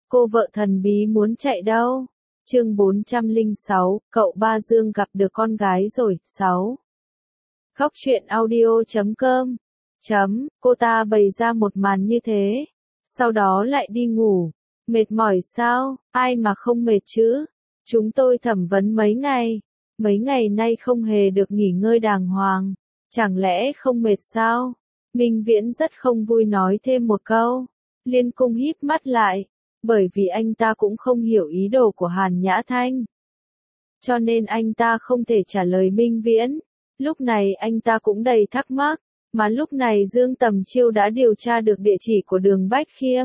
Cô vợ thần bí muốn chạy đâu? Chương 406, cậu ba Dương gặp được con gái rồi. 6. Khóc chuyện audio.com. Cô ta bày ra một màn như thế. Sau đó lại đi ngủ. Mệt mỏi sao? Ai mà không mệt chứ? Chúng tôi thẩm vấn mấy ngày. Mấy ngày nay không hề được nghỉ ngơi đàng hoàng. Chẳng lẽ không mệt sao? Minh Viễn rất không vui nói thêm một câu. Liên Cung híp mắt lại. Bởi vì anh ta cũng không hiểu ý đồ của Hàn Nhã Thanh. Cho nên anh ta không thể trả lời Minh Viễn. Lúc này anh ta cũng đầy thắc mắc. Mà lúc này Dương Tầm Chiêu đã điều tra được địa chỉ của Đường Bách Khiêm.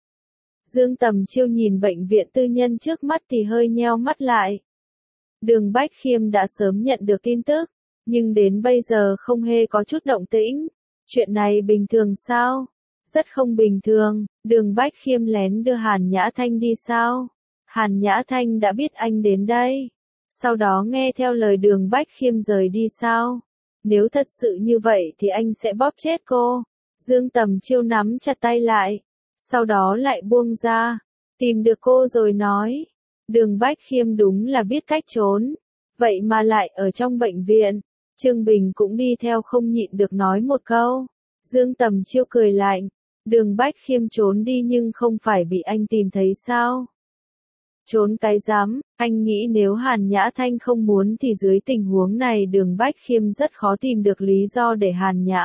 Dương Tầm Chiêu nhìn bệnh viện tư nhân trước mắt thì hơi nheo mắt lại. Đường Bách Khiêm đã sớm nhận được tin tức, nhưng đến bây giờ không hề có chút động tĩnh. Chuyện này bình thường sao? Rất không bình thường. Đường Bách Khiêm lén đưa Hàn Nhã Thanh đi sao? Hàn Nhã Thanh đã biết anh đến đây. Sau đó nghe theo lời Đường Bách Khiêm rời đi sao? Nếu thật sự như vậy thì anh sẽ bóp chết cô. Dương Tầm Chiêu nắm chặt tay lại. Sau đó lại buông ra. Tìm được cô rồi nói. Đường Bách Khiêm đúng là biết cách trốn. Vậy mà lại ở trong bệnh viện. Trương Bình cũng đi theo không nhịn được nói một câu. Dương Tầm Chiêu cười lạnh. Đường Bách Khiêm trốn đi nhưng không phải bị anh tìm thấy sao? Trốn cái rắm, anh nghĩ nếu Hàn Nhã Thanh không muốn thì dưới tình huống này Đường Bách Khiêm rất khó tìm được lý do để Hàn Nhã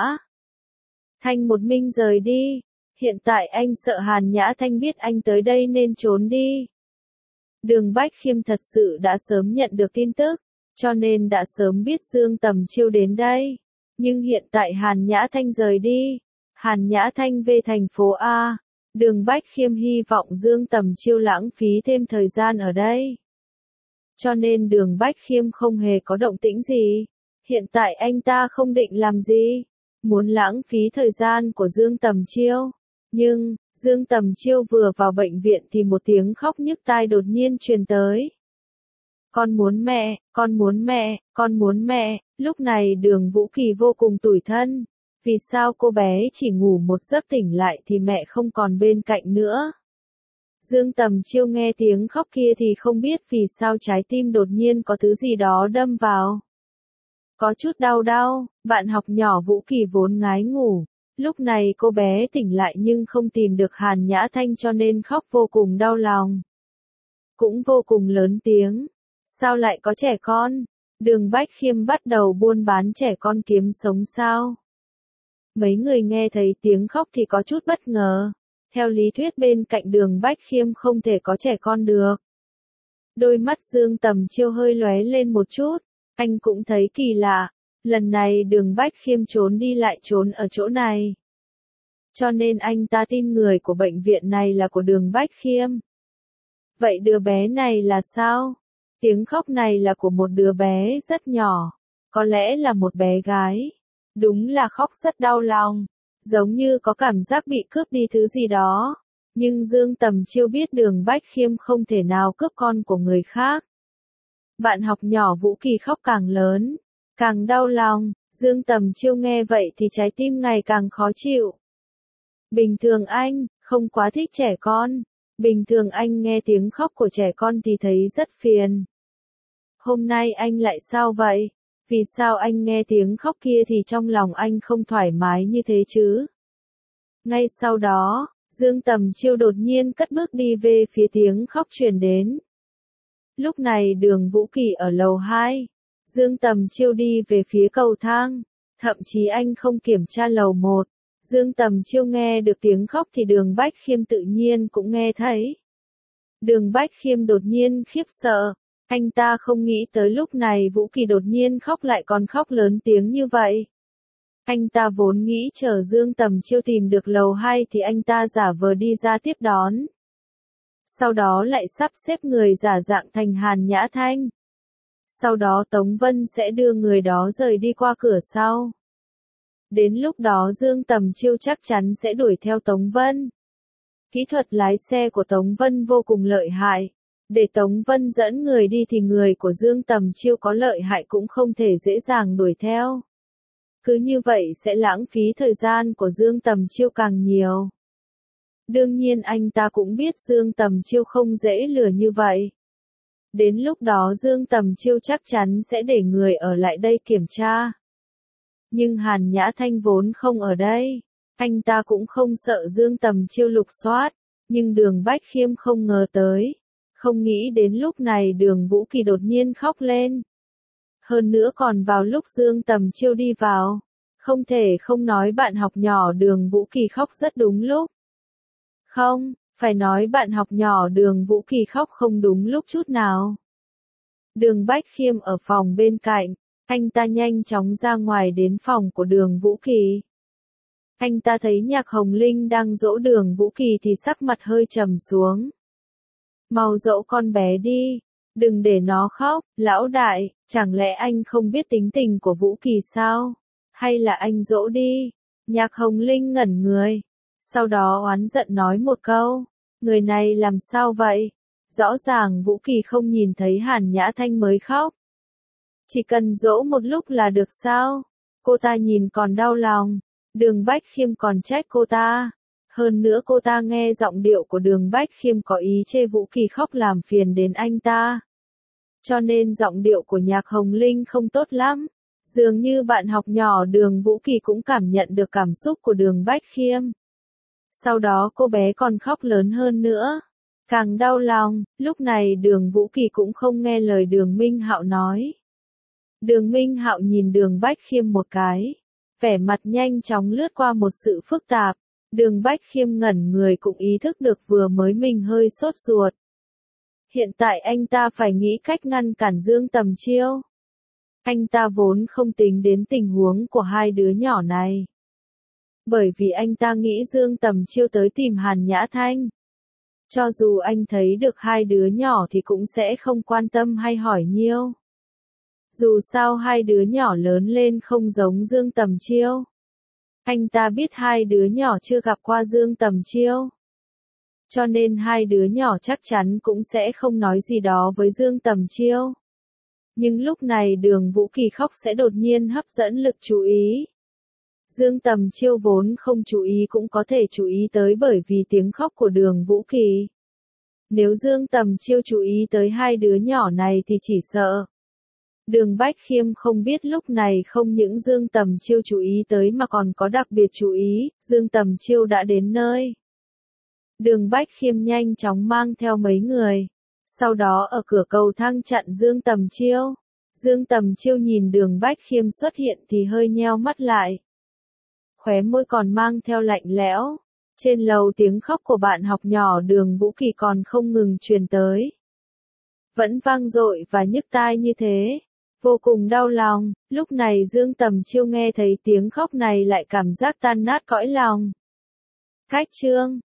Thanh một mình rời đi. Hiện tại anh sợ Hàn Nhã Thanh biết anh tới đây nên trốn đi. Đường Bách Khiêm thật sự đã sớm nhận được tin tức, cho nên đã sớm biết Dương Tầm Chiêu đến đây. Nhưng hiện tại Hàn Nhã Thanh rời đi. Hàn Nhã Thanh về thành phố A. Đường Bách Khiêm hy vọng Dương Tầm Chiêu lãng phí thêm thời gian ở đây. Cho nên Đường Bách Khiêm không hề có động tĩnh gì. Hiện tại anh ta không định làm gì. Muốn lãng phí thời gian của Dương Tầm Chiêu. Nhưng, Dương Tầm Chiêu vừa vào bệnh viện thì một tiếng khóc nhức tai đột nhiên truyền tới. Con muốn mẹ, con muốn mẹ, con muốn mẹ. Lúc này Đường Vũ Kỳ vô cùng tủi thân. Vì sao cô bé chỉ ngủ một giấc tỉnh lại thì mẹ không còn bên cạnh nữa? Dương Tầm Chiêu nghe tiếng khóc kia thì không biết vì sao trái tim đột nhiên có thứ gì đó đâm vào. Có chút đau, bạn học nhỏ Vũ Kỳ vốn ngái ngủ. Lúc này cô bé tỉnh lại nhưng không tìm được Hàn Nhã Thanh cho nên khóc vô cùng đau lòng. Cũng vô cùng lớn tiếng. Sao lại có trẻ con? Đường Bách Khiêm bắt đầu buôn bán trẻ con kiếm sống sao? Mấy người nghe thấy tiếng khóc thì có chút bất ngờ. Theo lý thuyết bên cạnh Đường Bách Khiêm không thể có trẻ con được. Đôi mắt Dương Tầm Chiêu hơi lóe lên một chút. Anh cũng thấy kỳ lạ. Lần này Đường Bách Khiêm trốn đi lại trốn ở chỗ này. Cho nên anh ta tin người của bệnh viện này là của Đường Bách Khiêm. Vậy đứa bé này là sao? Tiếng khóc này là của một đứa bé rất nhỏ. Có lẽ là một bé gái. Đúng là khóc rất đau lòng. Giống như có cảm giác bị cướp đi thứ gì đó. Nhưng Dương Tầm Chiêu biết Đường Bách Khiêm không thể nào cướp con của người khác. Bạn học nhỏ Vũ Kỳ khóc càng lớn, càng đau lòng. Dương Tầm Chiêu nghe vậy thì trái tim ngày càng khó chịu. Bình thường anh không quá thích trẻ con. Bình thường anh nghe tiếng khóc của trẻ con thì thấy rất phiền. Hôm nay anh lại sao vậy? Vì sao anh nghe tiếng khóc kia thì trong lòng anh không thoải mái như thế chứ? Ngay sau đó, Dương Tầm Chiêu đột nhiên cất bước đi về phía tiếng khóc truyền đến. Lúc này Đường Vũ Kỳ ở lầu 2. Dương Tầm Chiêu đi về phía cầu thang. Thậm chí anh không kiểm tra lầu 1. Dương Tầm Chiêu nghe được tiếng khóc thì Đường Bách Khiêm tự nhiên cũng nghe thấy. Đường Bách Khiêm đột nhiên khiếp sợ. Anh ta không nghĩ tới lúc này Vũ Kỳ đột nhiên khóc lại còn khóc lớn tiếng như vậy. Anh ta vốn nghĩ chờ Dương Tầm Chiêu tìm được lầu 2 thì anh ta giả vờ đi ra tiếp đón. Sau đó lại sắp xếp người giả dạng thành Hàn Nhã Thanh. Sau đó Tống Vân sẽ đưa người đó rời đi qua cửa sau. Đến lúc đó Dương Tầm Chiêu chắc chắn sẽ đuổi theo Tống Vân. Kỹ thuật lái xe của Tống Vân vô cùng lợi hại. Để Tống Vân dẫn người đi thì người của Dương Tầm Chiêu có lợi hại cũng không thể dễ dàng đuổi theo. Cứ như vậy sẽ lãng phí thời gian của Dương Tầm Chiêu càng nhiều. Đương nhiên anh ta cũng biết Dương Tầm Chiêu không dễ lừa như vậy. Đến lúc đó Dương Tầm Chiêu chắc chắn sẽ để người ở lại đây kiểm tra. Nhưng Hàn Nhã Thanh vốn không ở đây. Anh ta cũng không sợ Dương Tầm Chiêu lục soát. Nhưng Đường Bách Khiêm không ngờ tới. Không nghĩ đến lúc này Đường Vũ Kỳ đột nhiên khóc lên. Hơn nữa còn vào lúc Dương Tầm Chiêu đi vào. Không thể không nói bạn học nhỏ Đường Vũ Kỳ khóc rất đúng lúc. Không, phải nói bạn học nhỏ Đường Vũ Kỳ khóc không đúng lúc chút nào. Đường Bách Khiêm ở phòng bên cạnh, anh ta nhanh chóng ra ngoài đến phòng của Đường Vũ Kỳ. Anh ta thấy Nhạc Hồng Linh đang dỗ Đường Vũ Kỳ thì sắc mặt hơi trầm xuống. Mau dỗ con bé đi, đừng để nó khóc, lão đại, chẳng lẽ anh không biết tính tình của Vũ Kỳ sao? Hay là anh dỗ đi? Nhạc Hồng Linh ngẩn người. Sau đó oán giận nói một câu, người này làm sao vậy? Rõ ràng Vũ Kỳ không nhìn thấy Hàn Nhã Thanh mới khóc. Chỉ cần dỗ một lúc là được sao? Cô ta nhìn còn đau lòng. Đường Bách Khiêm còn trách cô ta. Hơn nữa cô ta nghe giọng điệu của Đường Bách Khiêm có ý chê Vũ Kỳ khóc làm phiền đến anh ta. Cho nên giọng điệu của Nhạc Hồng Linh không tốt lắm. Dường như bạn học nhỏ Đường Vũ Kỳ cũng cảm nhận được cảm xúc của Đường Bách Khiêm. Sau đó cô bé còn khóc lớn hơn nữa. Càng đau lòng, lúc này Đường Vũ Kỳ cũng không nghe lời Đường Minh Hạo nói. Đường Minh Hạo nhìn Đường Bách Khiêm một cái. Vẻ mặt nhanh chóng lướt qua một sự phức tạp. Đường Bách Khiêm ngẩn người cũng ý thức được vừa mới mình hơi sốt ruột. Hiện tại anh ta phải nghĩ cách ngăn cản Dương Tầm Chiêu. Anh ta vốn không tính đến tình huống của hai đứa nhỏ này. Bởi vì anh ta nghĩ Dương Tầm Chiêu tới tìm Hàn Nhã Thanh. Cho dù anh thấy được hai đứa nhỏ thì cũng sẽ không quan tâm hay hỏi nhiều. Dù sao hai đứa nhỏ lớn lên không giống Dương Tầm Chiêu. Anh ta biết hai đứa nhỏ chưa gặp qua Dương Tầm Chiêu. Cho nên hai đứa nhỏ chắc chắn cũng sẽ không nói gì đó với Dương Tầm Chiêu. Nhưng lúc này Đường Vũ Kỳ khóc sẽ đột nhiên hấp dẫn lực chú ý. Dương Tầm Chiêu vốn không chú ý cũng có thể chú ý tới bởi vì tiếng khóc của Đường Vũ Kỳ. Nếu Dương Tầm Chiêu chú ý tới hai đứa nhỏ này thì chỉ sợ. Đường Bách Khiêm không biết lúc này không những Dương Tầm Chiêu chú ý tới mà còn có đặc biệt chú ý, Dương Tầm Chiêu đã đến nơi. Đường Bách Khiêm nhanh chóng mang theo mấy người. Sau đó ở cửa cầu thang chặn Dương Tầm Chiêu. Dương Tầm Chiêu nhìn Đường Bách Khiêm xuất hiện thì hơi nheo mắt lại. Khóe môi còn mang theo lạnh lẽo. Trên lầu tiếng khóc của bạn học nhỏ Đường Vũ Kỳ còn không ngừng truyền tới. Vẫn vang dội và nhức tai như thế. Vô cùng đau lòng, lúc này Dương Tầm Chiêu nghe thấy tiếng khóc này lại cảm giác tan nát cõi lòng. Khách chương